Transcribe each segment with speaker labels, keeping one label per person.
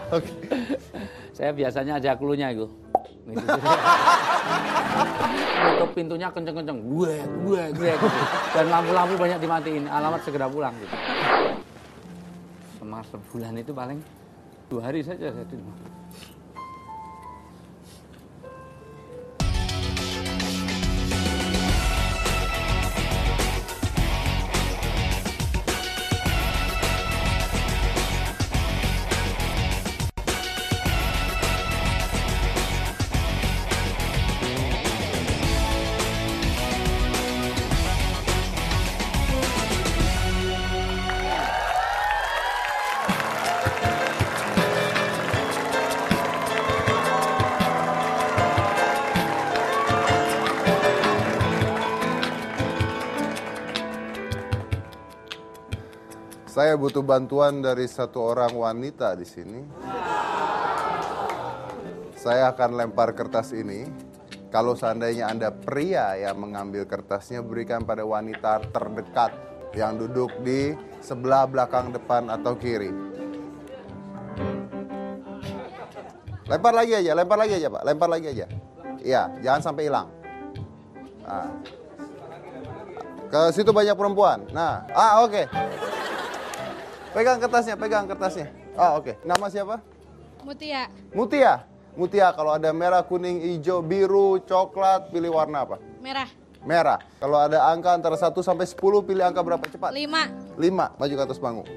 Speaker 1: Oke.
Speaker 2: Saya biasanya aja clue-nya itu. Gitu. Tutup pintunya kenceng-kenceng, gue gitu. Dan lampu-lampu banyak dimatiin, alamat segera pulang gitu. Selama sebulan itu paling 2 hari saja saya di rumah.
Speaker 1: Saya butuh bantuan dari satu orang wanita di sini. Saya akan lempar kertas ini. Kalau seandainya Anda pria yang mengambil kertasnya, berikan pada wanita terdekat yang duduk di sebelah belakang depan atau kiri. Lempar lagi aja Pak, lempar lagi aja. Iya, jangan sampai hilang. Nah. Ke situ banyak perempuan. Nah, oke. Pegang kertasnya. Oke. Nama siapa?
Speaker 3: Mutia.
Speaker 1: Mutia, kalau ada merah, kuning, hijau, biru, coklat, pilih warna apa?
Speaker 3: Merah.
Speaker 1: Kalau ada angka antara 1 sampai 10, pilih angka berapa cepat?
Speaker 3: 5.
Speaker 1: 5, maju ke atas panggung.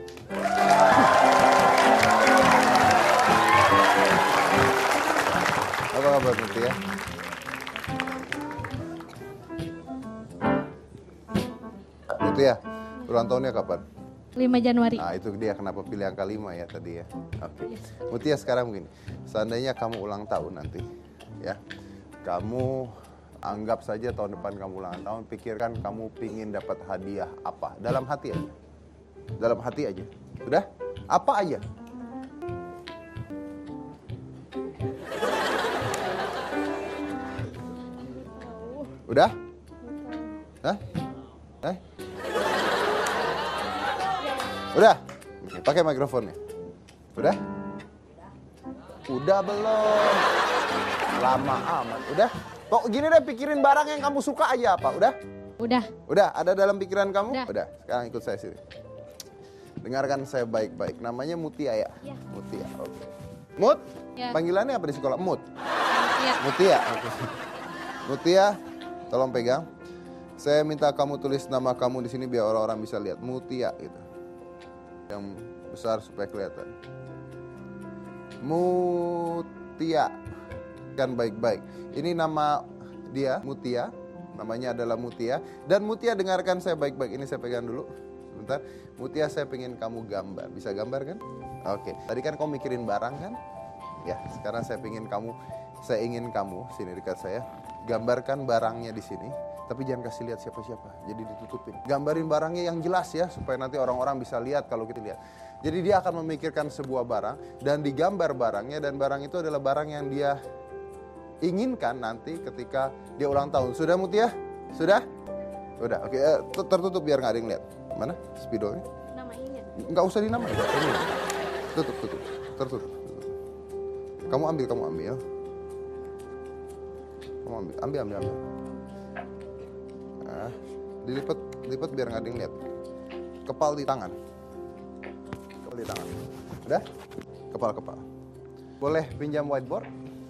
Speaker 1: Apa kabar Mutia? Mutia, ulang tahunnya kapan?
Speaker 3: 5 Januari.
Speaker 1: Nah itu dia kenapa pilih angka 5 ya tadi ya. Oke. Mutia sekarang begini, seandainya kamu ulang tahun nanti ya, kamu anggap saja tahun depan kamu ulang tahun, pikirkan kamu pingin dapat hadiah apa, dalam hati aja. Dalam hati aja. Sudah? Apa aja? Udah? Hah? Udah? Oke, pakai mikrofonnya. Udah? Udah belum? Lama amat. Udah? Kok gini deh, pikirin barang yang kamu suka aja apa? Udah?
Speaker 3: Udah.
Speaker 1: Ada dalam pikiran kamu?
Speaker 3: Udah.
Speaker 1: Sekarang ikut saya sini. Dengarkan saya baik-baik. Namanya Mutia ya?
Speaker 3: Iya.
Speaker 1: Mutia, oke. Mut?
Speaker 3: Ya.
Speaker 1: Panggilannya apa di sekolah? Mut?
Speaker 3: Iya.
Speaker 1: Mutia, oke. Mutia, tolong pegang. Saya minta kamu tulis nama kamu di sini biar orang-orang bisa lihat. Mutia gitu. Yang besar supaya kelihatan. Mutia. Kan baik-baik. Ini nama dia, Mutia. Namanya adalah Mutia. Dan Mutia dengarkan saya baik-baik. Ini saya pegang dulu. Sebentar. Mutia, saya pengen kamu gambar. Bisa gambar kan? Oke. Tadi kan kamu mikirin barang kan? Ya, sekarang saya ingin kamu sini dekat saya. Gambarkan barangnya di sini. Tapi jangan kasih lihat siapa-siapa. Jadi ditutupin. Gambarin barangnya yang jelas ya. Supaya nanti orang-orang bisa lihat kalau kita lihat. Jadi dia akan memikirkan sebuah barang. Dan digambar barangnya. Dan barang itu adalah barang yang dia inginkan nanti ketika dia ulang tahun. Sudah Mutia? Sudah? Udah. Oke. Tertutup biar nggak ada yang lihat. Mana spidolnya?
Speaker 3: Namanya.
Speaker 1: Nggak usah dinamain. Tutup. Tertutup. Kamu ambil. Kamu ambil. Nah, dilipat biar nggak ada yang lihat. Kepal di tangan. Udah? Kepal. Boleh pinjam whiteboard?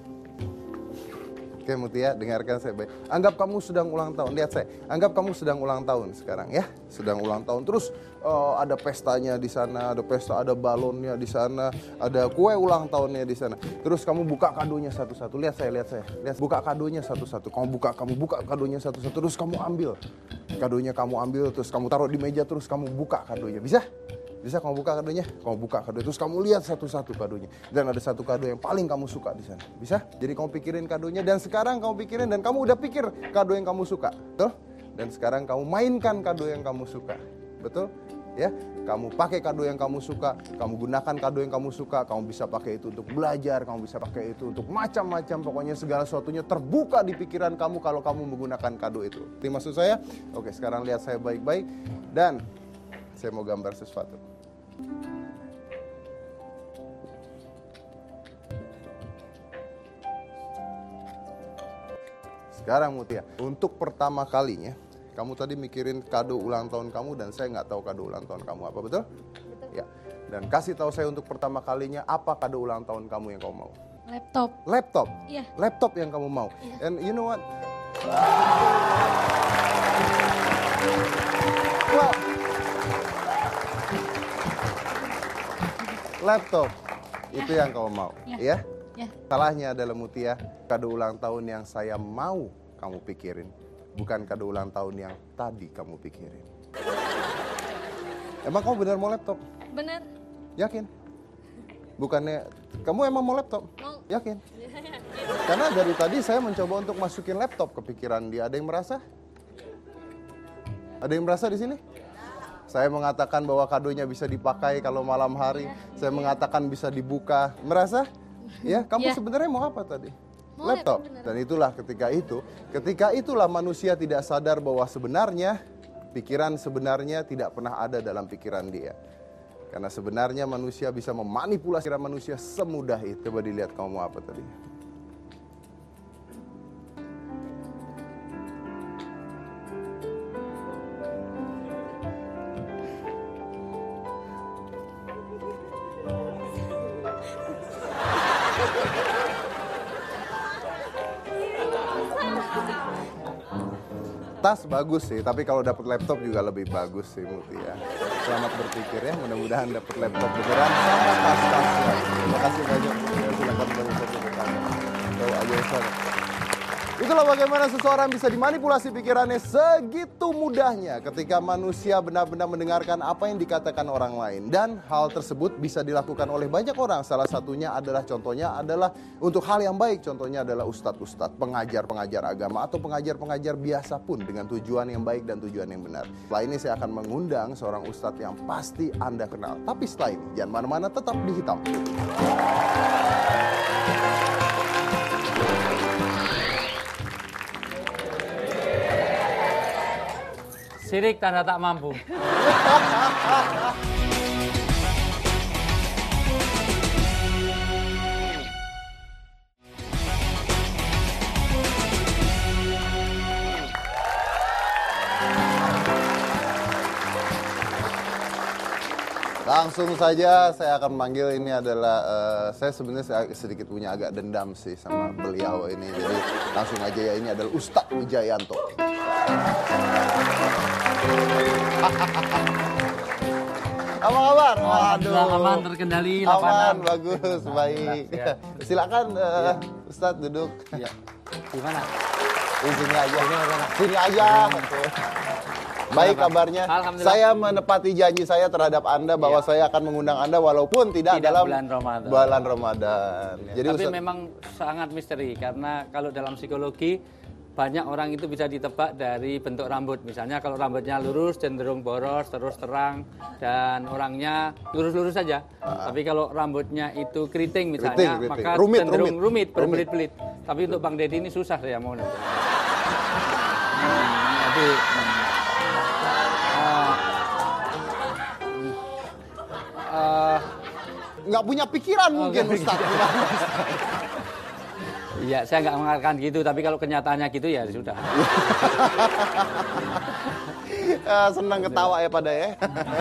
Speaker 1: Oke Mutia, dengarkan saya baik. Anggap kamu sedang ulang tahun. Lihat saya. Anggap kamu sedang ulang tahun sekarang ya. Sedang ulang tahun. Terus ada pestanya di sana, ada balonnya di sana, ada kue ulang tahunnya di sana. Terus kamu buka kadonya satu-satu. Lihat saya. Lihat, buka kadonya satu-satu. Kamu buka kadonya satu-satu. Terus kamu ambil. Kadonya kamu ambil, terus kamu taruh di meja, terus kamu buka kadonya. Bisa? Bisa kamu buka kadonya? Kamu buka kadonya, terus kamu lihat satu-satu kadonya. Dan ada satu kado yang paling kamu suka di sana. Bisa? Jadi kamu pikirin kadonya, dan sekarang kamu pikirin, dan kamu udah pikir kado yang kamu suka. Betul? Dan sekarang kamu mainkan kado yang kamu suka. Betul? Ya, kamu pakai kado yang kamu suka, kamu gunakan kado yang kamu suka, kamu bisa pakai itu untuk belajar, kamu bisa pakai itu untuk macam-macam, pokoknya segala sesuatunya terbuka di pikiran kamu kalau kamu menggunakan kado itu. Ini maksud saya? Oke, sekarang lihat saya baik-baik, dan saya mau gambar sesuatu. Sekarang Mutia, untuk pertama kalinya, kamu tadi mikirin kado ulang tahun kamu dan saya nggak tahu kado ulang tahun kamu apa, betul? Betul. Ya. Dan kasih tahu saya untuk pertama kalinya apa kado ulang tahun kamu yang kamu mau?
Speaker 3: Laptop.
Speaker 1: Laptop?
Speaker 3: Iya.
Speaker 1: Laptop yang kamu mau?
Speaker 3: Iya.
Speaker 1: And you know what? Wow. Laptop, itu yang kamu mau, ya?
Speaker 3: Ya.
Speaker 1: Salahnya adalah Mutia, kado ulang tahun yang saya mau kamu pikirin, bukan kado ulang tahun yang tadi kamu pikirin. Emang kamu benar mau laptop?
Speaker 3: Bener.
Speaker 1: Yakin? Bukannya, kamu emang mau laptop?
Speaker 3: Mau.
Speaker 1: Yakin? Karena dari tadi saya mencoba untuk masukin laptop ke pikiran dia. Ada yang merasa? Ada yang merasa di sini? Saya mengatakan bahwa kadonya bisa dipakai kalau malam hari. Saya mengatakan bisa dibuka. Merasa? Ya, kamu sebenarnya mau apa tadi?
Speaker 3: Mau
Speaker 1: Laptop. Dan itulah ketika itulah manusia tidak sadar bahwa sebenarnya pikiran sebenarnya tidak pernah ada dalam pikiran dia. Karena sebenarnya manusia bisa memanipulasi pikiran manusia semudah itu. Coba dilihat kamu mau apa tadi. Tas bagus sih, tapi kalau dapat laptop juga lebih bagus sih Mutia. Selamat berpikir ya, mudah-mudahan dapat laptop beneran sama tas-tas. Terima kasih banyak. Silakan berfoto ke kamera. Tahu aja sana. Itulah bagaimana seseorang bisa dimanipulasi pikirannya segitu mudahnya ketika manusia benar-benar mendengarkan apa yang dikatakan orang lain. Dan hal tersebut bisa dilakukan oleh banyak orang. Salah satunya adalah untuk hal yang baik. Contohnya adalah ustadz-ustadz, pengajar-pengajar agama atau pengajar-pengajar biasa pun dengan tujuan yang baik dan tujuan yang benar. Setelah ini saya akan mengundang seorang ustadz yang pasti Anda kenal. Tapi setelah ini jangan mana-mana, tetap di Hitam.
Speaker 2: Sirik tanda tak mampu.
Speaker 1: Langsung saja saya akan manggil, ini adalah saya sebenarnya sedikit punya agak dendam sih sama beliau ini. Jadi langsung aja ya, ini adalah Ustadz Wijayanto. Apa kabar? Waduh.
Speaker 2: Aman, terkendali,
Speaker 1: aman, bagus, baik. Ya. Silakan Ustadz duduk.
Speaker 2: Ya. Gimana?
Speaker 1: Di sini aja. Sini aja. Baik kabarnya. Saya menepati janji saya terhadap Anda bahwa saya akan mengundang Anda walaupun tidak dalam bulan Ramadan.
Speaker 2: Jadi tapi memang sangat misteri karena kalau dalam psikologi banyak orang itu bisa ditebak dari bentuk rambut. Misalnya kalau rambutnya lurus cenderung boros, terus terang, dan orangnya lurus-lurus saja. Tapi kalau rambutnya itu keriting misalnya, maka cenderung rumit, berbelit-belit. Tapi untuk Bang Deddy ini susah saya mau. Tapi
Speaker 1: nggak punya pikiran mungkin Ustaz.
Speaker 2: Iya, saya nggak mengatakan gitu, tapi kalau kenyataannya gitu ya sudah.
Speaker 1: Senang ketawa ya pada ya.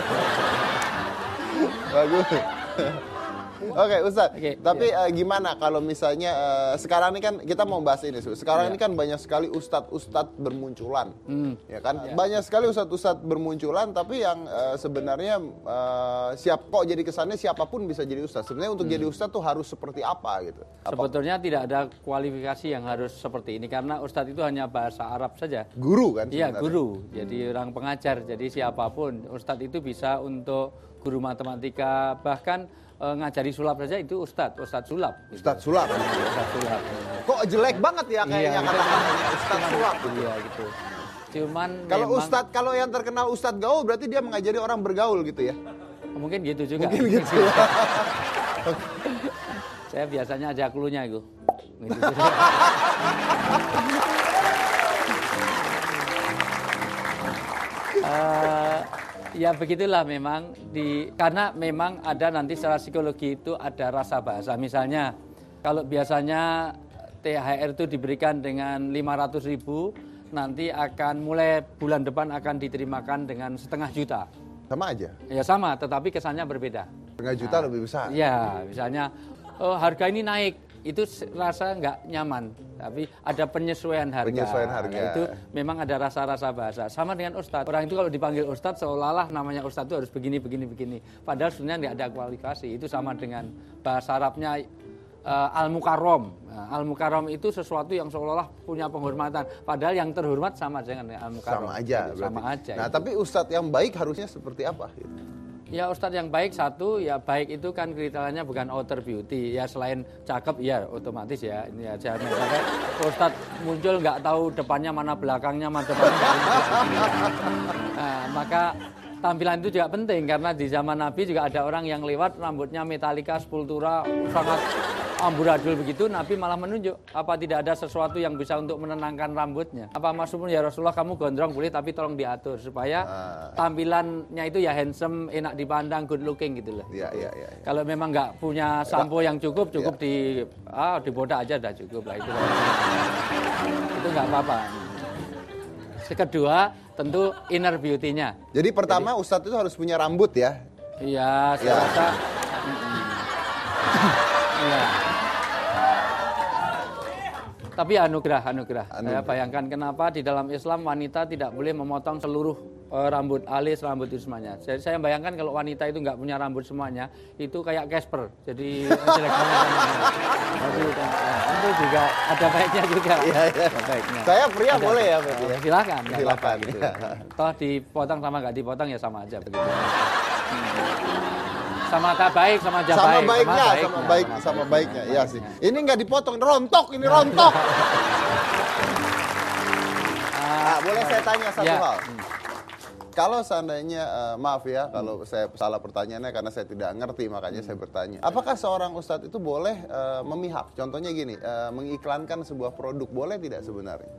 Speaker 1: Bagus. Oke, Ustaz. Tapi gimana kalau misalnya sekarang ini kan kita mau bahas ini, sekarang ini kan banyak sekali ustadz-ustadz bermunculan, ya kan? Banyak sekali ustadz-ustadz bermunculan, tapi yang sebenarnya kok jadi kesannya siapapun bisa jadi ustadz. Sebenarnya untuk jadi ustadz tuh harus seperti apa gitu?
Speaker 2: Sebetulnya tidak ada kualifikasi yang harus seperti ini karena ustadz itu hanya bahasa Arab saja.
Speaker 1: Guru kan?
Speaker 2: Iya, guru. Jadi orang pengajar. Jadi siapapun ustadz itu bisa untuk guru matematika, bahkan ngajari sulap saja itu ustadz sulap. Gitu.
Speaker 1: Ustadz sulap.
Speaker 2: Ustadz sulap.
Speaker 1: Kok jelek banget ya kayaknya kata-katanya ustadz sulap.
Speaker 2: Iya gitu. Cuman
Speaker 1: kalau ustadz, kalau yang terkenal ustadz gaul berarti dia mengajari orang bergaul gitu ya?
Speaker 2: Mungkin gitu juga.
Speaker 1: Mungkin gitu.
Speaker 2: Saya biasanya aja klunya itu. Gitu. Ya begitulah memang karena memang ada nanti secara psikologi itu ada rasa bahasa. Misalnya kalau biasanya THR itu diberikan dengan 500.000, nanti akan mulai bulan depan akan diterimakan dengan 500.000 juta.
Speaker 1: Sama aja?
Speaker 2: Ya sama, tetapi kesannya berbeda.
Speaker 1: 5 juta lebih besar?
Speaker 2: Ya, misalnya harga ini naik, itu rasa nggak nyaman. Tapi ada penyesuaian harga.
Speaker 1: Penyesuaian harga.
Speaker 2: Nah, itu memang ada rasa-rasa bahasa. Sama dengan Ustadz. Orang itu kalau dipanggil Ustadz seolah-olah namanya Ustadz itu harus begini. Padahal sebenarnya nggak ada kualifikasi. Itu sama dengan bahasa Arabnya Al-Mukarram. Nah, Al-Mukarram itu sesuatu yang seolah-olah punya penghormatan. Padahal yang terhormat sama dengan Al-Mukarram.
Speaker 1: Sama aja.
Speaker 2: Sama aja.
Speaker 1: Nah, tapi Ustadz yang baik harusnya seperti apa?
Speaker 2: Ya Ustadz yang baik satu, ya baik itu kan kriterianya bukan outer beauty. Ya selain cakep, ya otomatis ya. Ini aja. Misalnya Ustadz muncul nggak tahu depannya mana belakangnya, mana depannya. Nah, maka tampilan itu juga penting karena di zaman Nabi juga ada orang yang lewat rambutnya metalika, sepultura, sangat amburadul begitu, Nabi malah menunjuk apa tidak ada sesuatu yang bisa untuk menenangkan rambutnya. Apa maksudnya ya Rasulullah kamu gondrong boleh tapi tolong diatur supaya tampilannya itu ya handsome, enak dipandang, good looking gitu loh.
Speaker 1: Iya.
Speaker 2: Kalau memang nggak punya sampo yang cukup dibodak aja udah cukup lah itu. Itu nggak apa-apa. Kedua, tentu inner beauty-nya.
Speaker 1: Jadi pertama Ustadz itu harus punya rambut ya?
Speaker 2: Iya, saya rasa. Iya. Tapi anugerah. Saya bayangkan kenapa di dalam Islam wanita tidak boleh memotong seluruh rambut alis, rambut itu semuanya. Jadi saya bayangkan kalau wanita itu nggak punya rambut semuanya, itu kayak Casper. Jadi jelek banget. Itu juga ada baiknya juga.
Speaker 1: Iya.
Speaker 2: Baiknya.
Speaker 1: Saya pria boleh ya berarti ya?
Speaker 2: Silakan.
Speaker 1: Gitu.
Speaker 2: Toh dipotong sama nggak dipotong ya sama aja begitu. Sama tak baik, sama aja baik.
Speaker 1: Sama baiknya. Iya sih. Ini nggak dipotong, rontok. Boleh saya tanya satu hal? Kalau seandainya, maaf ya, kalau saya salah pertanyaannya karena saya tidak ngerti, makanya saya bertanya. Apakah seorang ustadz itu boleh memihak? Contohnya gini, mengiklankan sebuah produk, boleh tidak sebenarnya?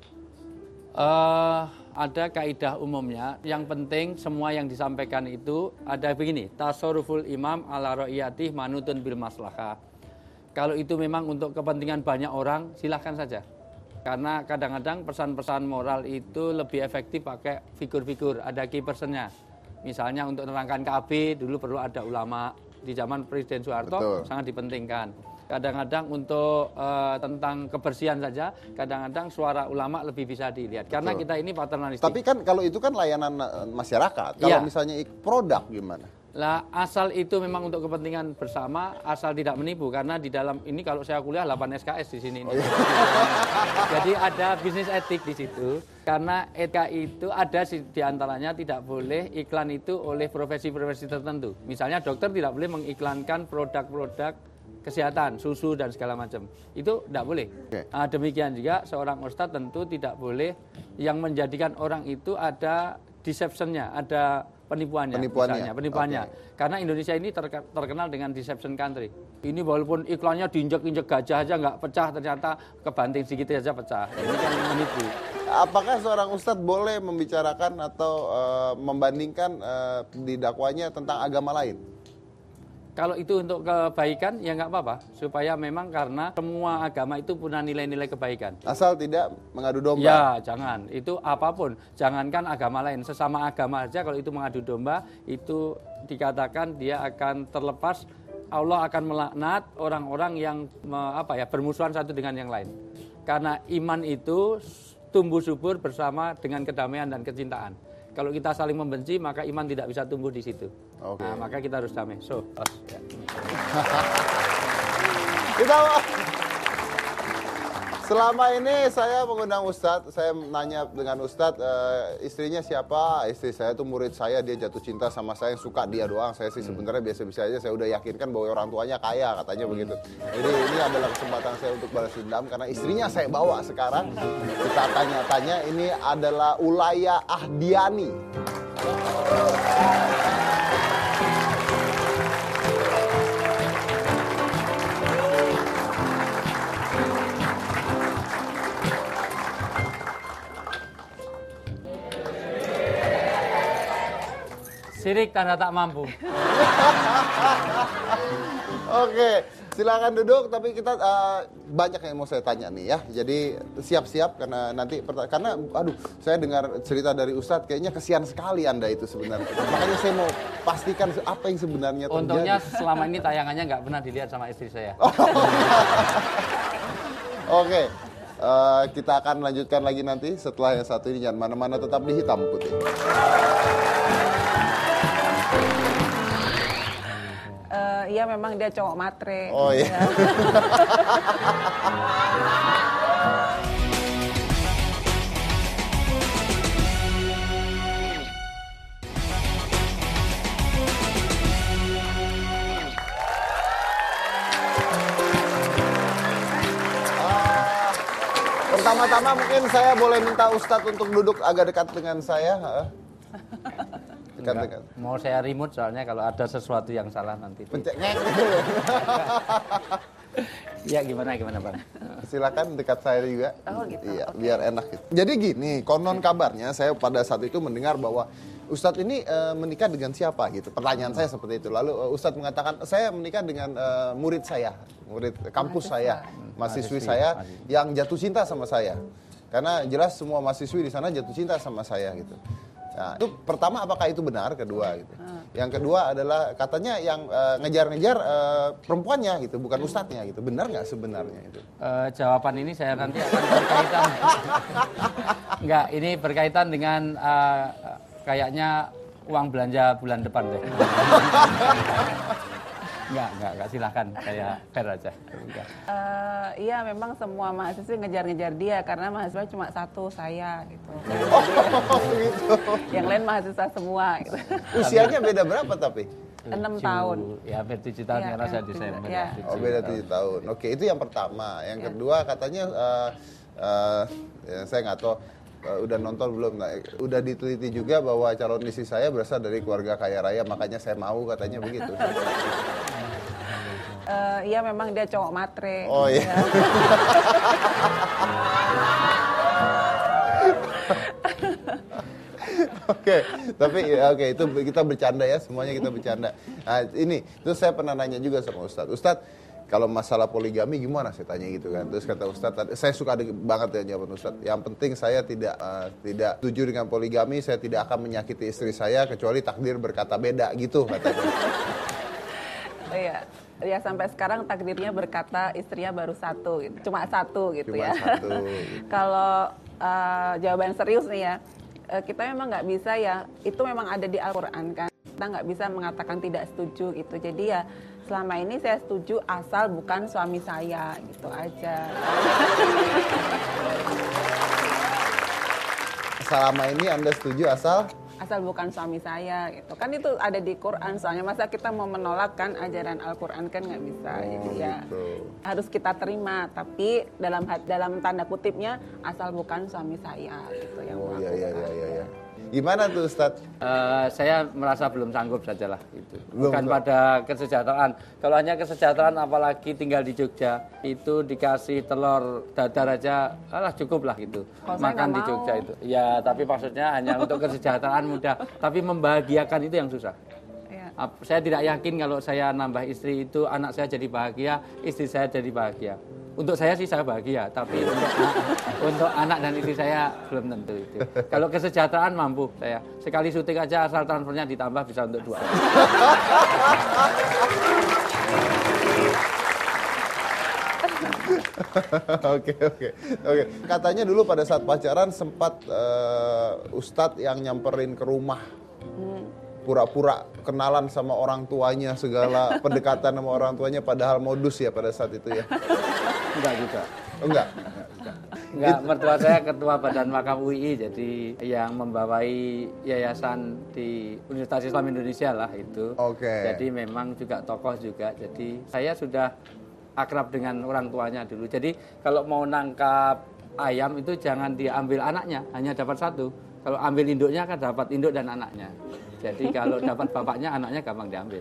Speaker 2: Ada kaidah umumnya, yang penting semua yang disampaikan itu ada begini, tasarruful imam ala ra'iyatih manutun bil maslahah. Kalau itu memang untuk kepentingan banyak orang, silahkan saja. Karena kadang-kadang pesan-pesan moral itu lebih efektif pakai figur-figur, ada key personnya. Misalnya untuk menerangkan KB, dulu perlu ada ulama. Di zaman Presiden Soeharto sangat dipentingkan. Kadang-kadang untuk tentang kebersihan saja, kadang-kadang suara ulama lebih bisa dilihat. Karena kita ini paternalistik.
Speaker 1: Tapi kan kalau itu kan layanan masyarakat. Kalau misalnya produk gimana?
Speaker 2: Lah asal itu memang untuk kepentingan bersama, asal tidak menipu. Karena di dalam ini kalau saya kuliah 8 SKS di sini. Jadi ada bisnis etik di situ. Karena etika itu ada di antaranya tidak boleh iklan itu oleh profesi-profesi tertentu. Misalnya dokter tidak boleh mengiklankan produk-produk kesehatan, susu dan segala macam. Itu tidak boleh. Nah, demikian juga seorang ustadz tentu tidak boleh yang menjadikan orang itu ada deception-nya, ada penipuannya. Karena Indonesia ini terkenal dengan deception country. Ini walaupun iklannya diinjek-injek gajah aja nggak pecah, ternyata kebanting sedikit aja pecah. Ini kan menipu.
Speaker 1: Apakah seorang ustadz boleh membicarakan atau membandingkan di dakwanya tentang agama lain?
Speaker 2: Kalau itu untuk kebaikan, ya nggak apa-apa. Supaya memang karena semua agama itu punya nilai-nilai kebaikan.
Speaker 1: Asal tidak mengadu domba?
Speaker 2: Ya, jangan. Itu apapun. Jangankan agama lain. Sesama agama aja kalau itu mengadu domba, itu dikatakan dia akan terlepas. Allah akan melaknat orang-orang yang bermusuhan satu dengan yang lain. Karena iman itu tumbuh subur bersama dengan kedamaian dan kecintaan. Kalau kita saling membenci, maka iman tidak bisa tumbuh di situ. Nah, maka kita harus damai.
Speaker 1: Selama ini saya mengundang Ustadz, saya nanya dengan Ustadz, istrinya siapa? Istri saya itu murid saya, dia jatuh cinta sama saya, yang suka dia doang. Saya sih sebenarnya biasa-biasa aja, saya udah yakinkan bahwa orang tuanya kaya, katanya begitu. Jadi ini adalah kesempatan saya untuk balas dendam, karena istrinya saya bawa sekarang. Kita tanya-tanya, ini adalah Ulaya Ahdiani.
Speaker 2: Sirik tanda tak mampu.
Speaker 1: Oke, Silakan duduk, tapi kita banyak yang mau saya tanya nih ya. Jadi siap-siap karena nanti karena aduh, saya dengar cerita dari Ustadz kayaknya kesian sekali Anda itu sebenarnya. Makanya saya mau pastikan apa yang sebenarnya terjadi.
Speaker 2: Untungnya selama ini tayangannya nggak pernah dilihat sama istri saya.
Speaker 1: Oke. Kita akan lanjutkan lagi nanti setelah yang satu ini. Jangan mana-mana, tetap di Hitam Putih.
Speaker 4: Iya memang dia cowok matre.
Speaker 1: Oh iya. Pertama-tama mungkin saya boleh minta Ustadz untuk duduk agak dekat dengan saya. Dekat.
Speaker 2: Mau saya remote soalnya kalau ada sesuatu yang salah nanti.
Speaker 1: Pencet.
Speaker 2: Ya gimana Bang?
Speaker 1: Silakan dekat saya juga.
Speaker 4: Oh gitu.
Speaker 1: Iya,
Speaker 4: Okay.
Speaker 1: biar enak gitu. Jadi gini, konon kabarnya saya pada saat itu mendengar bahwa Ustadz ini menikah dengan siapa gitu. Pertanyaan saya seperti itu. Lalu Ustadz mengatakan saya menikah dengan murid saya, murid kampus saya, mahasiswi saya yang jatuh cinta sama saya. Karena jelas semua mahasiswi di sana jatuh cinta sama saya gitu. Nah, itu pertama apakah itu benar? Kedua gitu. Yang kedua adalah katanya yang ngejar-ngejar perempuannya gitu, bukan ustadznya gitu. Benar nggak sebenarnya itu?
Speaker 2: Jawaban ini saya nanti akan berkaitan. Enggak, ini berkaitan dengan kayaknya uang belanja bulan depan deh. Enggak, silakan. Saya fair aja.
Speaker 4: Iya memang semua mahasiswa ngejar-ngejar dia karena mahasiswa cuma satu, saya gitu.
Speaker 1: Gitu.
Speaker 4: Yang lain mahasiswa semua gitu.
Speaker 1: Usianya beda berapa tapi?
Speaker 4: 6 tahun.
Speaker 2: Ya, hampir 7 tahun
Speaker 4: Iya,
Speaker 2: yang rasa
Speaker 4: iya,
Speaker 2: Desember.
Speaker 4: iya.
Speaker 1: Oh, beda 7 tahun. Oke, itu yang pertama. Yang kedua katanya ya, saya nggak tahu udah nonton belum. Nah, udah diteliti juga bahwa calon istri saya berasal dari keluarga kaya raya, makanya saya mau katanya begitu.
Speaker 4: Iya memang dia cowok matre.
Speaker 1: Oh iya. Oke, tapi ya, oke itu kita bercanda ya, semuanya kita bercanda. Nah, ini terus saya pernah nanya juga sama Ustadz. Ustadz, kalau masalah poligami gimana, saya tanya gitu kan. Terus kata Ustadz, saya suka banget ya jawaban Ustadz. Yang penting saya tidak setuju dengan poligami, saya tidak akan menyakiti istri saya kecuali takdir berkata beda gitu katanya.
Speaker 4: Iya. Ya sampai sekarang takdirnya berkata istrinya baru satu gitu. Cuma satu gitu
Speaker 1: Cuma
Speaker 4: ya.
Speaker 1: satu, gitu.
Speaker 4: Kalau jawaban serius nih ya, kita memang nggak bisa ya, itu memang ada di Al-Quran kan. Kita nggak bisa mengatakan tidak setuju gitu. Jadi ya selama ini saya setuju asal bukan suami saya gitu aja.
Speaker 1: Selama ini Anda setuju asal
Speaker 4: bukan suami saya gitu kan, itu ada di Quran soalnya. Masa kita mau menolak kan ajaran Al-Quran, kan nggak bisa. Jadi ya
Speaker 1: gitu.
Speaker 4: harus kita terima, tapi dalam tanda kutipnya asal bukan suami saya gitu yang
Speaker 1: Oh
Speaker 4: melakukan.
Speaker 1: iya. Gimana tuh Ustadz?
Speaker 2: Saya merasa belum sanggup sajalah itu.
Speaker 1: Belum.
Speaker 2: Bukan pada kesejahteraan. Kalau hanya kesejahteraan, apalagi tinggal di Jogja, itu dikasih telur dadar aja, cukup lah gitu.
Speaker 4: Kalau saya
Speaker 2: Makan
Speaker 4: nggak
Speaker 2: di
Speaker 4: mau.
Speaker 2: Jogja itu. Ya, tapi maksudnya hanya untuk kesejahteraan mudah. Tapi membahagiakan itu yang susah.
Speaker 4: Iya.
Speaker 2: Saya tidak yakin kalau saya nambah istri itu anak saya jadi bahagia, istri saya jadi bahagia. Untuk saya sih saya bahagia, tapi untuk anak dan istri saya belum tentu itu. Kalau kesejahteraan mampu saya. Sekali syuting aja asal transfernya ditambah bisa untuk 2.
Speaker 1: Oke. Katanya dulu pada saat pacaran sempat Ustadz yang nyamperin ke rumah. Pura-pura kenalan sama orang tuanya, segala pendekatan sama orang tuanya, padahal modus ya pada saat itu ya.
Speaker 2: Enggak juga.
Speaker 1: Oh, enggak.
Speaker 2: Enggak, mertua saya ketua Badan Wakaf UI, jadi yang membawai yayasan di Universitas Islam Indonesia lah itu.
Speaker 1: Oke.
Speaker 2: Jadi memang juga tokoh juga. Jadi saya sudah akrab dengan orang tuanya dulu. Jadi kalau mau nangkap ayam itu jangan diambil anaknya, hanya dapat satu. Kalau ambil induknya kan dapat induk dan anaknya. Jadi kalau dapat bapaknya, anaknya gampang diambil.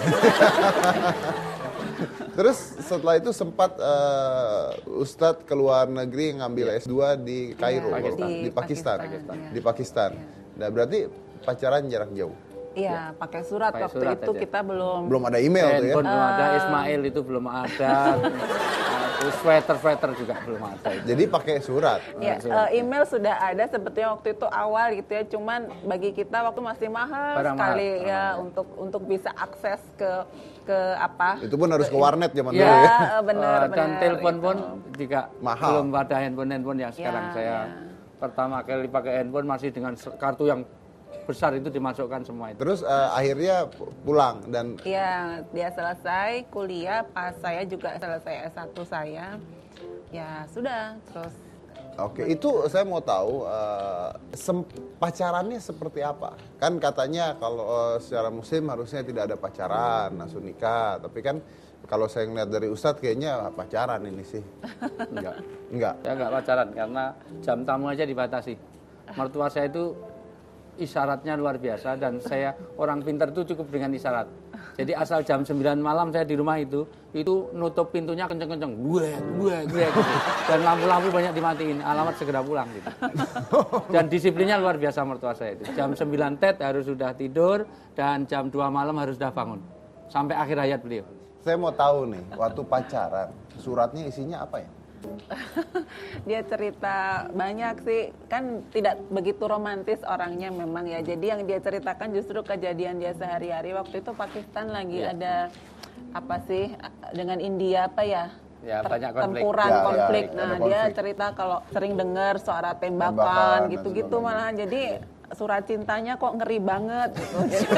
Speaker 1: Terus setelah itu sempat Ustadz ke luar negeri ngambil S2 di Kairo,
Speaker 2: Pakistan.
Speaker 1: di Pakistan.
Speaker 4: Pakistan, ya.
Speaker 1: Di Pakistan. Nah berarti pacaran jarak jauh.
Speaker 4: Iya, pakai surat.
Speaker 2: Pakai
Speaker 4: Waktu
Speaker 2: surat
Speaker 4: itu
Speaker 2: aja.
Speaker 4: kita belum.
Speaker 1: Belum ada email tuh ya.
Speaker 2: Handphone belum ada, Ismail itu belum ada. Terus sweater juga belum ada.
Speaker 1: Jadi pakai surat.
Speaker 4: Ya, email sudah ada sebetulnya waktu itu awal gitu ya. Cuman bagi kita waktu masih mahal
Speaker 2: Barang
Speaker 4: sekali
Speaker 2: mahal.
Speaker 4: ya untuk bisa akses ke apa?
Speaker 1: Itu pun harus ke warnet zaman
Speaker 2: Iya.
Speaker 1: dulu ya.
Speaker 4: Benar.
Speaker 2: Dan telepon pun juga
Speaker 1: Mahal.
Speaker 2: belum ada handphone yang sekarang
Speaker 4: Ya,
Speaker 2: saya pertama kali pakai handphone masih dengan kartu yang besar itu dimasukkan semua itu.
Speaker 1: Terus akhirnya pulang dan
Speaker 4: Iya, dia selesai kuliah, pas saya juga selesai S1 saya. Ya sudah, terus
Speaker 1: oke, itu saya mau tahu pacarannya seperti apa? Kan katanya kalau secara muslim harusnya tidak ada pacaran, langsung nikah. Tapi kan kalau saya ngeliat dari Ustadz kayaknya pacaran ini sih. Enggak.
Speaker 2: Saya nggak pacaran karena jam tamu aja dibatasi. Mertua saya itu isyaratnya luar biasa dan saya orang pintar itu cukup dengan isyarat. Jadi asal jam 9 malam saya di rumah itu nutup pintunya kenceng-kenceng, gue gitu. Dan lampu-lampu banyak dimatiin, alamat segera pulang gitu. Dan disiplinnya luar biasa mertua saya itu. Jam 9 tet harus sudah tidur dan jam 2 malam harus sudah bangun. Sampai akhir hayat beliau.
Speaker 1: Saya mau tahu nih, waktu pacaran, suratnya isinya apa ya?
Speaker 4: dia cerita banyak sih, kan tidak begitu romantis orangnya memang ya. Jadi yang dia ceritakan justru kejadian dia sehari-hari. Waktu itu Pakistan lagi ada apa sih dengan India apa ya?
Speaker 2: Ya, banyak konflik.
Speaker 4: Tempuran
Speaker 1: Ya,
Speaker 4: konflik.
Speaker 1: ada
Speaker 4: Nah,
Speaker 1: konflik.
Speaker 4: dia cerita kalau sering dengar suara
Speaker 1: Tembakan
Speaker 4: tembakan
Speaker 1: dan
Speaker 4: gitu-gitu
Speaker 1: sebagainya.
Speaker 4: malahan. Jadi surat cintanya kok ngeri banget gitu.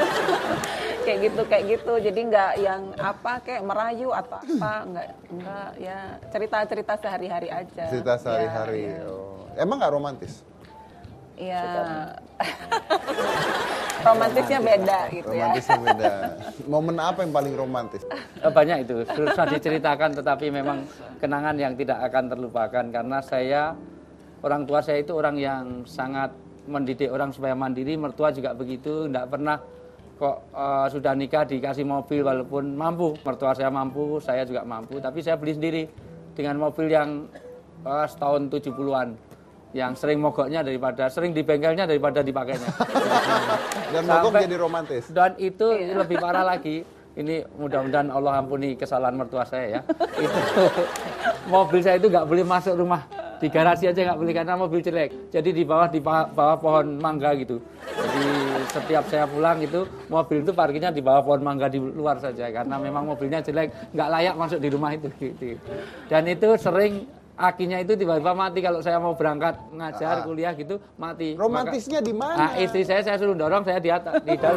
Speaker 4: kayak gitu. Jadi nggak yang apa kayak merayu atau apa, nggak ya cerita-cerita sehari-hari aja.
Speaker 1: Cerita sehari-hari.
Speaker 4: Ya, ya.
Speaker 1: Oh. Emang nggak romantis?
Speaker 4: Iya. Romantisnya beda gitu ya.
Speaker 1: Romantisnya beda. Momen apa yang paling romantis?
Speaker 2: Banyak itu, susah diceritakan tetapi memang kenangan yang tidak akan terlupakan karena orang tua saya itu orang yang sangat mendidik orang supaya mandiri, mertua juga begitu, tidak pernah kok sudah nikah dikasih mobil walaupun mampu, mertua saya mampu, saya juga mampu, tapi saya beli sendiri dengan mobil yang setahun 70-an. Yang sering mogoknya sering di bengkelnya daripada dipakainya.
Speaker 1: Dan mogok jadi romantis.
Speaker 2: Dan itu lebih parah lagi. Ini mudah-mudahan Allah ampuni kesalahan mertua saya ya. Itu mobil saya itu nggak boleh masuk rumah. Di garasi aja nggak boleh karena mobil jelek. Jadi di bawah pohon mangga gitu. Jadi setiap saya pulang itu mobil itu parkirnya di bawah pohon mangga di luar saja karena memang mobilnya jelek, nggak layak masuk di rumah itu. Gitu. Dan itu sering akinya itu tiba-tiba mati kalau saya mau berangkat ngajar kuliah gitu mati.
Speaker 1: Romantisnya di mana?
Speaker 2: Istri saya suruh dorong, saya di atas di dalam.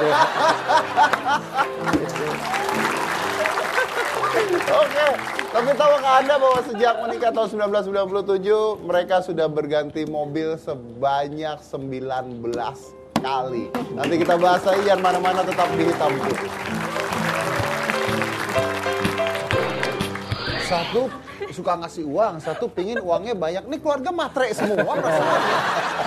Speaker 1: Oke, tapi tahukah Anda bahwa sejak menikah tahun 1997 mereka sudah berganti mobil sebanyak 19 kali. Nanti kita bahas lagi, yang mana-mana tetap di Hitam Putih. Satu suka ngasih uang, satu pingin uangnya banyak. Nih keluarga matre semua masalahnya.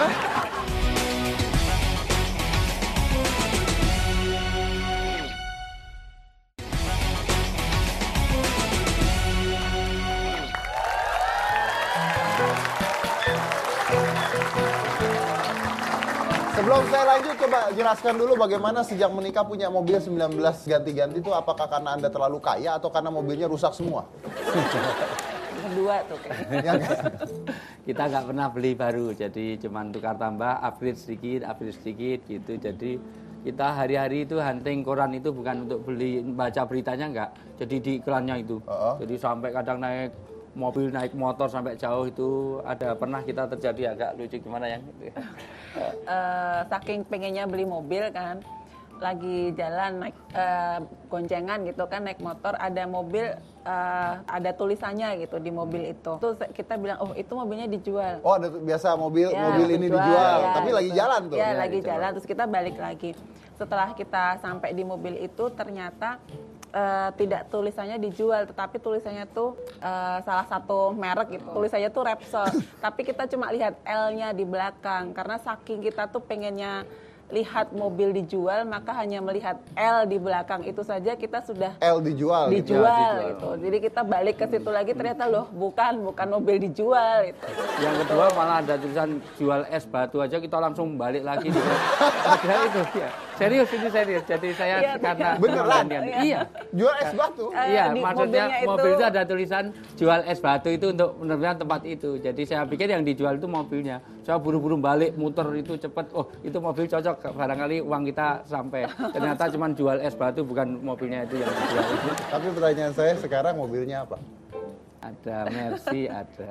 Speaker 1: Sebelum saya lanjut, coba jelaskan dulu bagaimana sejak menikah punya mobil 19 ganti-ganti itu apakah karena Anda terlalu kaya atau karena mobilnya rusak semua?
Speaker 4: Kedua tuh kayaknya.
Speaker 1: Ya kan?
Speaker 2: Kita nggak pernah beli baru, jadi cuman tukar tambah, upgrade sedikit gitu. Jadi kita hari-hari itu hunting koran itu bukan untuk beli, baca beritanya nggak. Jadi di iklannya itu. Jadi sampai kadang naik mobil, naik motor sampai jauh itu ada pernah kita terjadi agak lucu gimana ya?
Speaker 4: Saking pengennya beli mobil kan, lagi jalan naik goncengan gitu kan, naik motor, ada mobil ada tulisannya gitu di mobil itu. Terus kita bilang, oh itu mobilnya dijual.
Speaker 1: Oh, ada biasa mobil
Speaker 4: Ya,
Speaker 1: ini dijual,
Speaker 4: ya,
Speaker 1: tapi lagi
Speaker 4: gitu.
Speaker 1: jalan tuh.
Speaker 4: Ya,
Speaker 2: Ya,
Speaker 4: lagi
Speaker 2: dijual.
Speaker 4: jalan. Terus kita balik lagi. Setelah kita sampai di mobil itu, ternyata tidak tulisannya dijual, tetapi tulisannya tuh salah satu merek gitu. Tulisannya tuh Repsol. Tapi kita cuma lihat L-nya di belakang karena saking kita tuh pengennya lihat mobil dijual, maka hanya melihat L di belakang itu saja kita sudah
Speaker 1: L dijual. gitu.
Speaker 4: dijual gitu. Jadi kita balik ke situ lagi, ternyata loh bukan mobil dijual gitu.
Speaker 2: Yang kedua malah ada tulisan jual es batu aja kita langsung balik lagi. Ada itu ya. Serius ini serius. Jadi saya
Speaker 4: Iya,
Speaker 2: karena
Speaker 1: beneran?
Speaker 2: Iya.
Speaker 1: Jual es batu.
Speaker 2: Iya,
Speaker 4: di
Speaker 2: maksudnya
Speaker 4: mobilnya
Speaker 2: mobil
Speaker 4: itu-
Speaker 2: itu ada tulisan jual es batu itu untuk benar-benar tempat itu. Jadi saya pikir yang dijual itu mobilnya. Saya buru-buru balik muter itu cepet. Oh, itu mobil cocok. Barangkali uang kita sampai. Ternyata cuma jual es batu bukan mobilnya itu yang dijual.
Speaker 1: Tapi pertanyaan saya sekarang mobilnya apa?
Speaker 2: Ada Mercy, ada.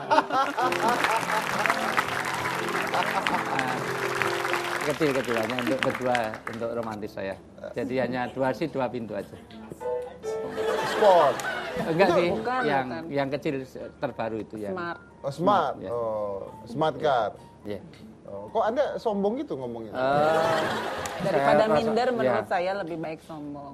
Speaker 2: Kecil-kecil hanya untuk berdua, untuk romantis saya. Jadi hanya dua pintu aja.
Speaker 1: Sport.
Speaker 2: Enggak sih,
Speaker 4: bukan,
Speaker 2: yang
Speaker 4: bukan.
Speaker 2: yang kecil terbaru itu ya.
Speaker 4: Smart.
Speaker 1: Oh, smart.
Speaker 2: Ya.
Speaker 1: Oh, smart car.
Speaker 2: Iya.
Speaker 1: Oh, kok Anda sombong gitu ngomongnya?
Speaker 4: Daripada
Speaker 2: Saya
Speaker 4: minder
Speaker 2: rasa-
Speaker 4: menurut
Speaker 2: ya.
Speaker 4: saya lebih baik sombong.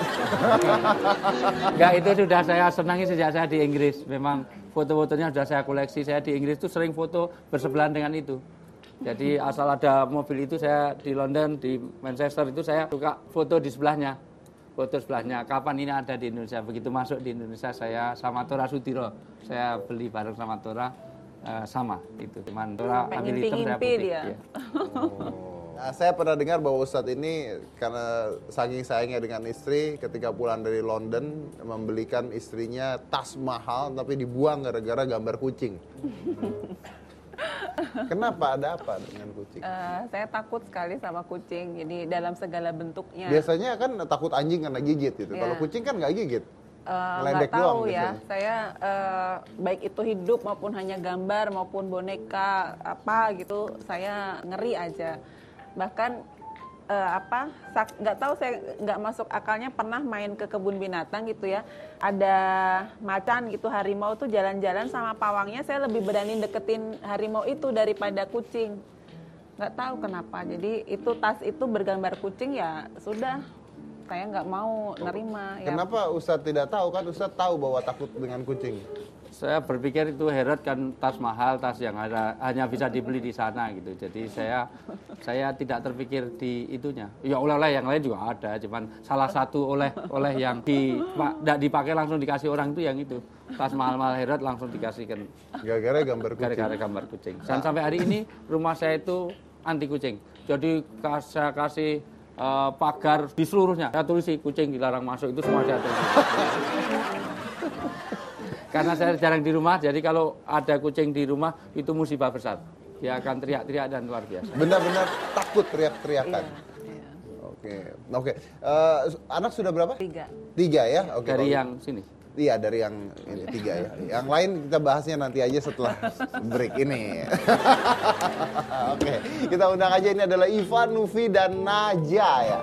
Speaker 2: Enggak, itu sudah saya senangi sejak saya di Inggris. Memang foto-fotonya sudah saya koleksi. Saya di Inggris itu sering foto bersebelahan dengan itu. Jadi asal ada mobil itu saya di London, di Manchester itu saya suka foto di sebelahnya. Foto sebelahnya. Kapan ini ada di Indonesia? Begitu masuk di Indonesia saya sama Tora Sudiro. Saya beli bareng sama Tora sama itu. Cuman Tora
Speaker 4: Sampai
Speaker 2: ambil hitam saya
Speaker 4: ngimpi-ngimpi
Speaker 2: putih.
Speaker 4: dia.
Speaker 2: Iya.
Speaker 1: Nah, saya pernah dengar bahwa Ustadz ini karena saking sayangnya dengan istri, ketika pulang dari London membelikan istrinya tas mahal tapi dibuang gara-gara gambar kucing. Kenapa, ada apa dengan kucing?
Speaker 4: Saya takut sekali sama kucing. Jadi dalam segala bentuknya.
Speaker 1: Biasanya kan takut anjing karena gigit gitu.
Speaker 4: Iya.
Speaker 1: Kalau kucing kan nggak gigit.
Speaker 4: Nggak tahu ya. Saya baik itu hidup maupun hanya gambar maupun boneka apa gitu, saya ngeri aja. Bahkan nggak tahu, saya nggak masuk akalnya pernah main ke kebun binatang gitu ya, ada macan gitu, harimau tuh jalan-jalan sama pawangnya, saya lebih berani deketin harimau itu daripada kucing. Nggak tahu kenapa. Jadi itu tas itu bergambar kucing, ya sudah, saya nggak mau nerima. Ya.
Speaker 1: Kenapa Ustadz tidak tahu? Kan Ustadz tahu bahwa takut dengan kucing.
Speaker 2: Saya berpikir itu Herod kan tas mahal, tas yang hanya bisa dibeli di sana gitu. Jadi saya tidak terpikir di itunya. Ya oleh-oleh yang lain juga ada, cuman salah satu oleh yang tidak dipakai langsung dikasih orang itu yang itu. Tas mahal-mahal Herod langsung dikasihkan
Speaker 1: Gara-gara gambar kucing.
Speaker 2: gara-gara gambar kucing. Dan sampai hari ini rumah saya itu anti kucing. Jadi saya kasih pagar di seluruhnya. Saya tulis kucing dilarang masuk, itu semua saya tulis. Karena saya jarang di rumah, jadi kalau ada kucing di rumah itu musibah besar. Dia akan teriak-teriak dan luar biasa.
Speaker 1: Benar-benar takut teriak-teriakan.
Speaker 4: Iya.
Speaker 1: Oke. Anak sudah berapa?
Speaker 4: 3.
Speaker 1: 3 ya? Oke.
Speaker 2: Dari
Speaker 1: kalau-
Speaker 2: yang sini.
Speaker 1: Iya, dari yang ini 3 ya. Yang lain kita bahasnya nanti aja setelah break ini. Oke, kita undang aja, ini adalah Iva, Nufi, dan Naja ya.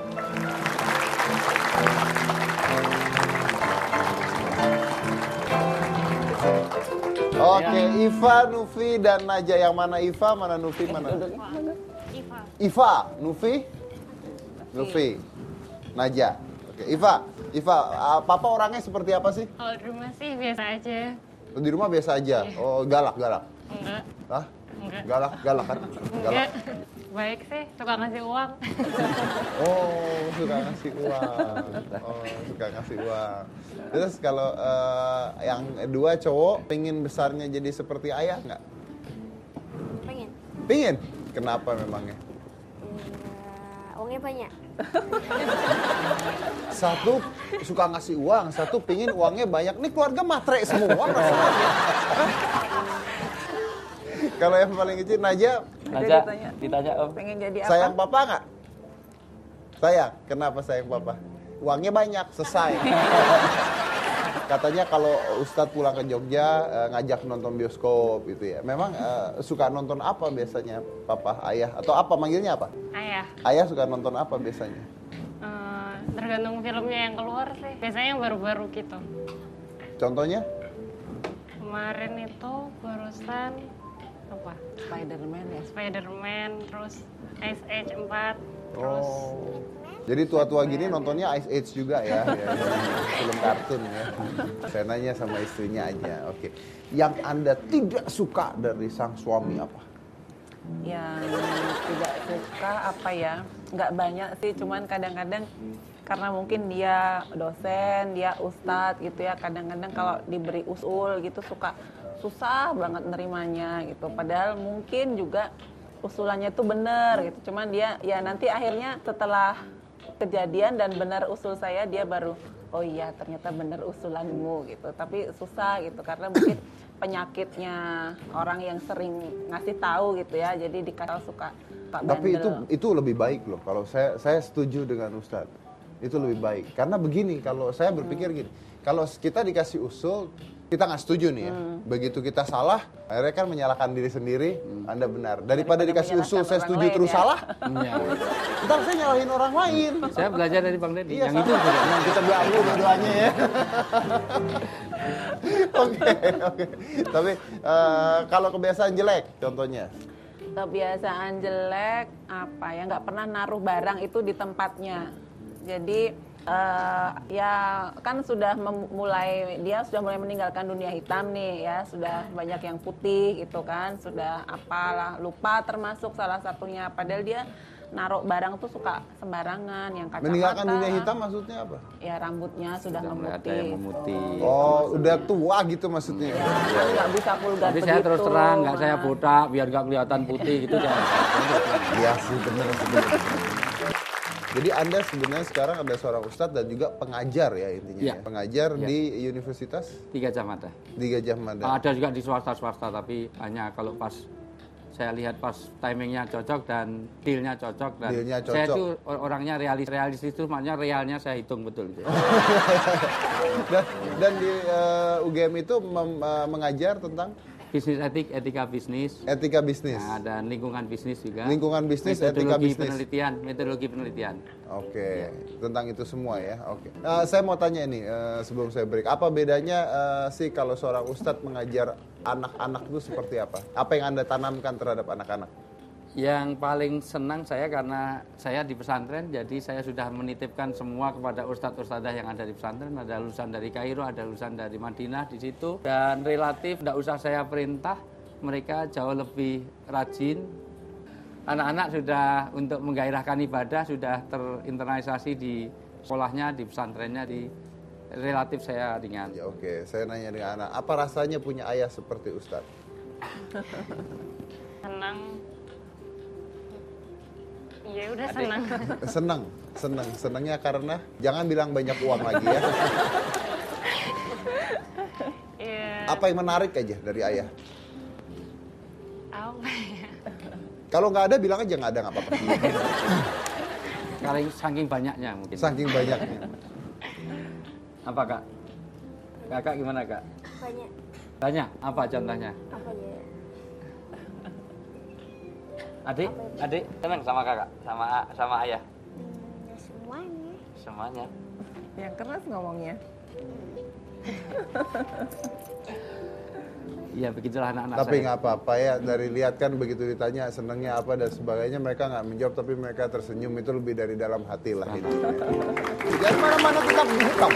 Speaker 1: Oke, Iva, Nufi, dan Naja. Yang mana Iva, mana Nufi, mana? Iva, Nufi, Nufi, Naja. Oke, Iva, Papa orangnya seperti apa sih?
Speaker 5: Kalau di rumah sih biasa aja.
Speaker 1: Di rumah biasa aja. Oh, galak.
Speaker 5: Enggak.
Speaker 1: Hah?
Speaker 5: Enggak.
Speaker 1: Galak kan?
Speaker 5: Enggak. Baik sih, suka ngasih uang.
Speaker 1: Oh, suka ngasih uang. Terus kalau yang kedua cowok, pengen besarnya jadi seperti ayah nggak?
Speaker 3: Pengen.
Speaker 1: Pengen? Kenapa memangnya?
Speaker 3: Uangnya banyak.
Speaker 1: Satu suka ngasih uang, satu pingin uangnya banyak. Nih keluarga matre semua rasanya. Kalau yang paling kecil Naja,
Speaker 2: Ditanya Om.
Speaker 4: Pengen jadi apa?
Speaker 1: sayang papa nggak? Sayang, kenapa sayang papa? Uangnya banyak, selesai. Katanya kalau Ustadz pulang ke Jogja ngajak nonton bioskop gitu ya. Memang suka nonton apa biasanya papa, ayah? Atau apa manggilnya apa?
Speaker 5: Ayah,
Speaker 1: Ayah suka nonton apa biasanya?
Speaker 5: tergantung filmnya yang keluar sih. Biasanya yang baru-baru gitu.
Speaker 1: Contohnya?
Speaker 5: Kemarin itu barusan apa?
Speaker 4: Spider-Man ya.
Speaker 5: Spider-Man, terus Ice Age 4, terus
Speaker 1: Oh. Jadi tua-tua gini nontonnya Ice Age juga ya, film kartun ya. Saya nanya sama istrinya aja. Oke. Yang Anda tidak suka dari sang suami apa?
Speaker 4: Yang tidak suka apa ya, nggak banyak sih, cuman kadang-kadang karena mungkin dia dosen, dia ustadz gitu ya, kadang-kadang kalau diberi usul gitu suka susah banget nerimanya gitu. Padahal mungkin juga usulannya itu benar gitu. Cuman dia ya nanti akhirnya setelah kejadian dan benar usul saya, dia baru oh iya ternyata benar usulanmu gitu. Tapi susah gitu karena mungkin penyakitnya orang yang sering ngasih tahu gitu ya, jadi dikasih suka
Speaker 1: Tapi
Speaker 4: bandel.
Speaker 1: itu lebih baik loh. Kalau saya setuju dengan Ustadz, itu lebih baik. Karena begini, kalau saya berpikir gini, kalau kita dikasih usul, kita nggak setuju nih ya. Begitu kita salah, akhirnya kan menyalahkan diri sendiri. Anda benar. Daripada dikasih usul, saya
Speaker 4: menyalahkan
Speaker 1: setuju
Speaker 4: orang lain
Speaker 1: terus
Speaker 4: ya.
Speaker 1: salah.
Speaker 2: Iya.
Speaker 1: Ntar saya nyalahin orang lain.
Speaker 2: Saya belajar dari Bang Deddy.
Speaker 1: Iya,
Speaker 2: Yang
Speaker 1: sama.
Speaker 2: itu juga.
Speaker 1: Yang kita belagu dua-duanya ya. Oke. Tapi kalau kebiasaan jelek, contohnya.
Speaker 4: Kebiasaan jelek apa ya, nggak pernah naruh barang itu di tempatnya. Jadi ya kan dia sudah mulai meninggalkan dunia hitam nih ya, sudah banyak yang putih gitu kan, sudah apalah lupa termasuk salah satunya, padahal dia naruh barang tuh suka sembarangan, yang kacamata.
Speaker 1: Meninggalkan dunia hitam maksudnya apa?
Speaker 4: Ya rambutnya sudah
Speaker 2: Sudah mulai ada
Speaker 4: memutih.
Speaker 2: yang memutih.
Speaker 1: Oh, udah tua gitu maksudnya.
Speaker 4: Ya, kan nggak bisa vulgar
Speaker 2: Tapi
Speaker 4: begitu.
Speaker 2: saya terus terang, nggak saya
Speaker 4: Mas.
Speaker 2: botak biar nggak kelihatan putih gitu.
Speaker 1: Iya sih, benar. Jadi Anda sebenarnya sekarang ada seorang ustadz dan juga pengajar ya intinya.
Speaker 2: Iya.
Speaker 1: Ya. Pengajar
Speaker 2: Iya.
Speaker 1: di universitas
Speaker 2: 3 jam ada.
Speaker 1: di Gajah Mada.
Speaker 2: Ada juga di swasta-swasta, tapi hanya kalau pas saya lihat pas timingnya cocok dan dealnya cocok, dan
Speaker 1: Dealnya
Speaker 2: saya
Speaker 1: cocok.
Speaker 2: itu orangnya realis itu, makanya realnya saya hitung betul gitu.
Speaker 1: Dan di UGM itu mengajar tentang
Speaker 2: Bisnis etika bisnis,
Speaker 1: etika bisnis,
Speaker 2: nah, dan lingkungan bisnis juga.
Speaker 1: lingkungan bisnis, etika bisnis.
Speaker 2: Metodologi penelitian.
Speaker 1: Oke, tentang itu semua ya. Oke. Saya mau tanya ini sebelum saya break, apa bedanya sih kalau seorang ustadz mengajar anak-anak itu seperti apa? Apa yang Anda tanamkan terhadap anak-anak?
Speaker 2: Yang paling senang saya karena saya di pesantren, jadi saya sudah menitipkan semua kepada ustadz-ustadzah yang ada di pesantren. Ada lulusan dari Kairo, ada lulusan dari Madinah di situ. Dan relatif tidak usah saya perintah, mereka jauh lebih rajin. Anak-anak sudah untuk menggairahkan ibadah sudah terinternalisasi di sekolahnya, di pesantrennya, di relatif saya ringan.
Speaker 1: Ya oke, saya nanya dengan anak, apa rasanya punya ayah seperti ustadz?
Speaker 5: Senang. Iya udah senang. Senangnya
Speaker 1: karena jangan bilang banyak uang lagi ya.
Speaker 5: Iya.
Speaker 1: Apa yang menarik aja dari ayah?
Speaker 5: Apa ya?
Speaker 1: Kalau nggak ada bilang aja nggak ada, nggak apa-apa.
Speaker 2: Saking banyaknya mungkin.
Speaker 1: Saking banyaknya.
Speaker 2: Apa kak? Kakak gimana kak?
Speaker 3: Banyak.
Speaker 2: Banyak. Apa contohnya?
Speaker 3: Apa ya?
Speaker 2: Adik senang sama kakak, sama ayah,
Speaker 3: Ya semuanya.
Speaker 2: semuanya.
Speaker 4: Yang keras ngomongnya.
Speaker 2: Iya begitulah anak-anak
Speaker 1: Tapi
Speaker 2: saya.
Speaker 1: nggak apa-apa ya, dari lihat kan begitu ditanya senangnya apa dan sebagainya, mereka nggak menjawab tapi mereka tersenyum, itu lebih dari dalam hati lah itu. Jangan mana-mana, tetap buka.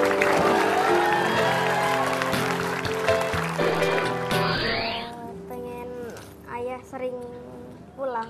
Speaker 3: Pengen ayah sering pulang.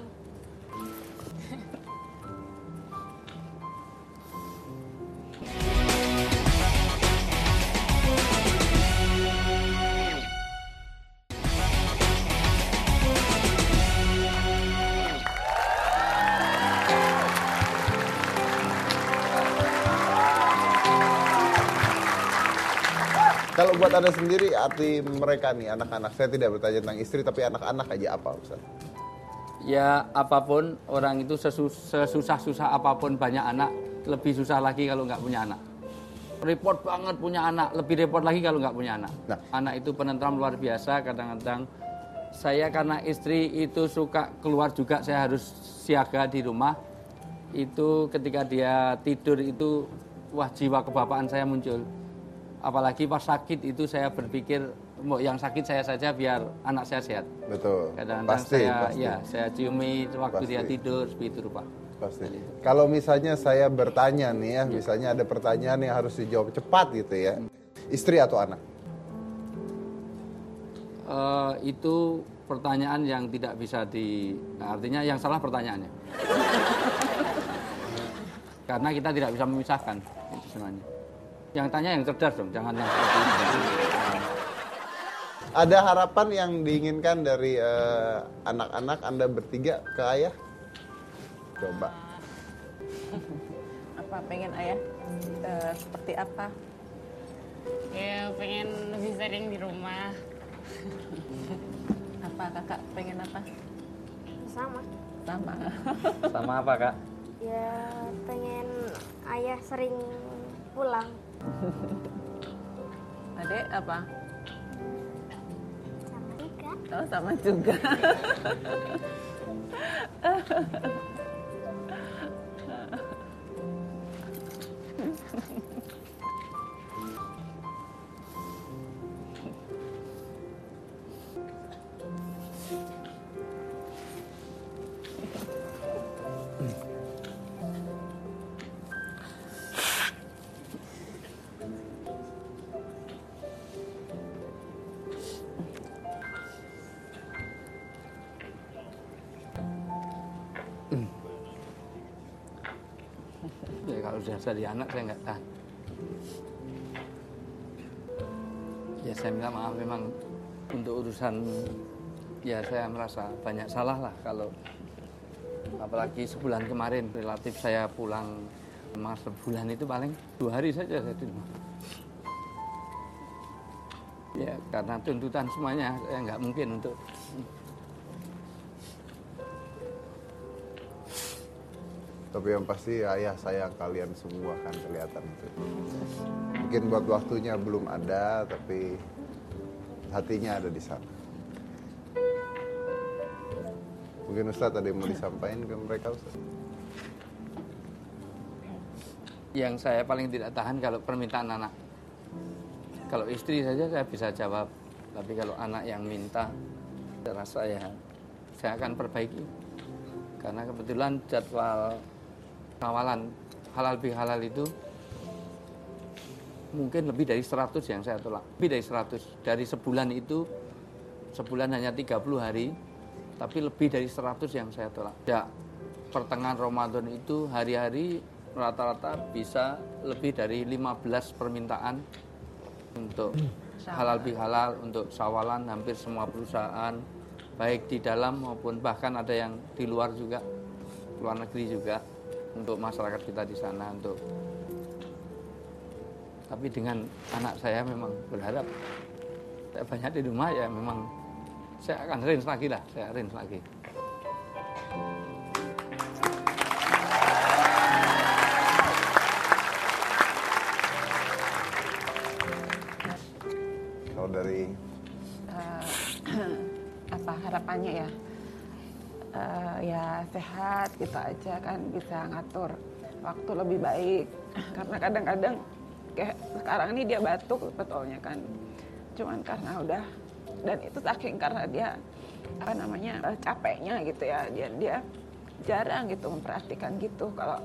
Speaker 1: Kalau buat Anda sendiri, arti mereka nih, anak-anak, saya tidak bertanya tentang istri, tapi anak-anak aja apa, Ustaz?
Speaker 2: Ya apapun, orang itu sesusah-susah apapun banyak anak, lebih susah lagi kalau nggak punya anak. Repot banget punya anak, lebih repot lagi kalau nggak punya anak.
Speaker 1: Nah.
Speaker 2: Anak itu penentram luar biasa, kadang-kadang saya karena istri itu suka keluar juga, saya harus siaga di rumah. Itu ketika dia tidur itu, wah jiwa kebapaan saya muncul. Apalagi pas sakit itu saya berpikir, mau yang sakit saya saja biar anak saya sehat.
Speaker 1: Betul.
Speaker 2: Kadang-kadang
Speaker 1: Pasti.
Speaker 2: saya ciumi waktu dia
Speaker 1: Pasti.
Speaker 2: tidur seperti itu rupa.
Speaker 1: Pasti. Kalau misalnya saya bertanya nih ya, misalnya ada pertanyaan yang harus dijawab cepat gitu ya. Istri atau anak?
Speaker 2: Itu pertanyaan yang tidak bisa artinya yang salah pertanyaannya. Karena kita tidak bisa memisahkan itu sebenarnya. Yang tanya yang cerdas dong, jangan yang seperti itu.
Speaker 1: Ada harapan yang diinginkan dari anak-anak Anda bertiga ke ayah? Coba.
Speaker 4: Apa pengen ayah seperti apa?
Speaker 5: Ya pengen lebih sering di rumah.
Speaker 4: Apa kakak pengen apa?
Speaker 3: Sama.
Speaker 4: Sama.
Speaker 2: Sama apa kak?
Speaker 3: Ya pengen ayah sering pulang.
Speaker 4: Adek apa?
Speaker 3: Sama juga.
Speaker 4: Oh sama juga.
Speaker 2: Ya kalau sudah jadi anak saya nggak tahan. Ya saya minta maaf memang untuk urusan ya saya merasa banyak salah lah kalau apalagi sebulan kemarin relatif saya pulang mas sebulan itu paling 2 hari saja saya di rumah. Ya karena tuntutan semuanya saya nggak mungkin untuk
Speaker 1: Tapi yang pasti ayah sayang kalian semua kan kelihatan itu. Mungkin buat waktunya belum ada, tapi hatinya ada di sana. Mungkin Ustadz ada yang mau disampaikan ke mereka, Ustadz?
Speaker 2: yang saya paling tidak tahan kalau permintaan anak. Kalau istri saja saya bisa jawab, tapi kalau anak yang minta, saya rasa ya saya akan perbaiki. Karena kebetulan jadwal kawalan halal bihalal itu mungkin lebih dari 100 yang saya tolak. Lebih dari 100. Dari sebulan itu, sebulan hanya 30 hari, tapi lebih dari 100 yang saya tolak. Ya, pertengahan Ramadan itu hari-hari rata-rata bisa lebih dari 15 permintaan untuk halal bihalal, untuk sawalan hampir semua perusahaan, baik di dalam maupun bahkan ada yang di luar juga, luar negeri juga, untuk masyarakat kita di sana. Tapi dengan anak saya memang berharap saya banyak di rumah ya memang saya akan range lagi lah, saya range lagi.
Speaker 1: Kalau dari
Speaker 4: Apa harapannya ya? Ya sehat gitu aja kan, bisa ngatur waktu lebih baik. Karena kadang-kadang kayak sekarang ini dia batuk sebetulnya kan, cuman karena udah, dan itu saking karena dia capeknya gitu ya, dia jarang gitu memperhatikan gitu. Kalau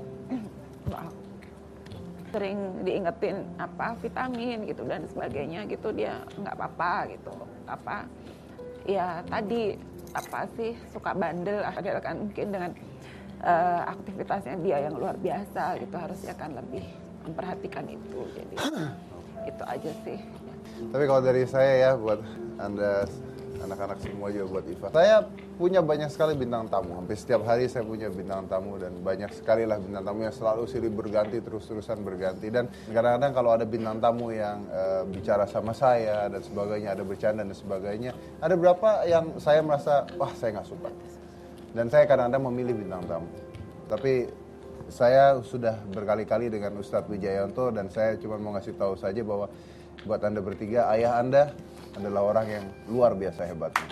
Speaker 4: sering diingetin vitamin gitu dan sebagainya gitu, dia nggak apa-apa gitu. Ya tadi suka bandel, padahal kan mungkin dengan aktivitasnya dia yang luar biasa gitu, harusnya kan lebih memperhatikan itu. Jadi itu aja sih.
Speaker 1: Tapi kalau dari saya ya, buat Anda anak-anak semua juga, buat Iva, saya punya banyak sekali bintang tamu. Hampir setiap hari saya punya bintang tamu, dan banyak sekali lah bintang tamu yang selalu silih berganti, terus-terusan berganti. Dan kadang-kadang kalau ada bintang tamu yang bicara sama saya dan sebagainya, ada bercanda dan sebagainya, ada beberapa yang saya merasa, wah saya nggak suka. Dan saya kadang-kadang memilih bintang tamu. Tapi saya sudah berkali-kali dengan Ustadz Wijayanto, dan saya cuma mau ngasih tahu saja bahwa buat Anda bertiga, ayah Anda adalah orang yang luar biasa hebatnya.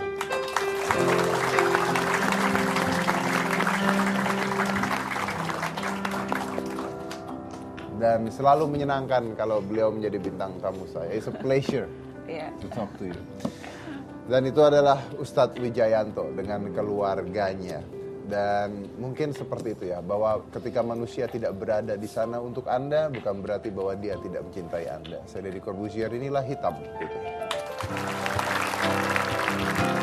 Speaker 1: Dan selalu menyenangkan kalau beliau menjadi bintang tamu saya. It's a pleasure to talk to you. Dan itu adalah Ustadz Wijayanto dengan keluarganya. Dan mungkin seperti itu ya, bahwa ketika manusia tidak berada di sana untuk Anda, bukan berarti bahwa dia tidak mencintai Anda. Saya Deddy Corbuzier, inilah Hitam Putih.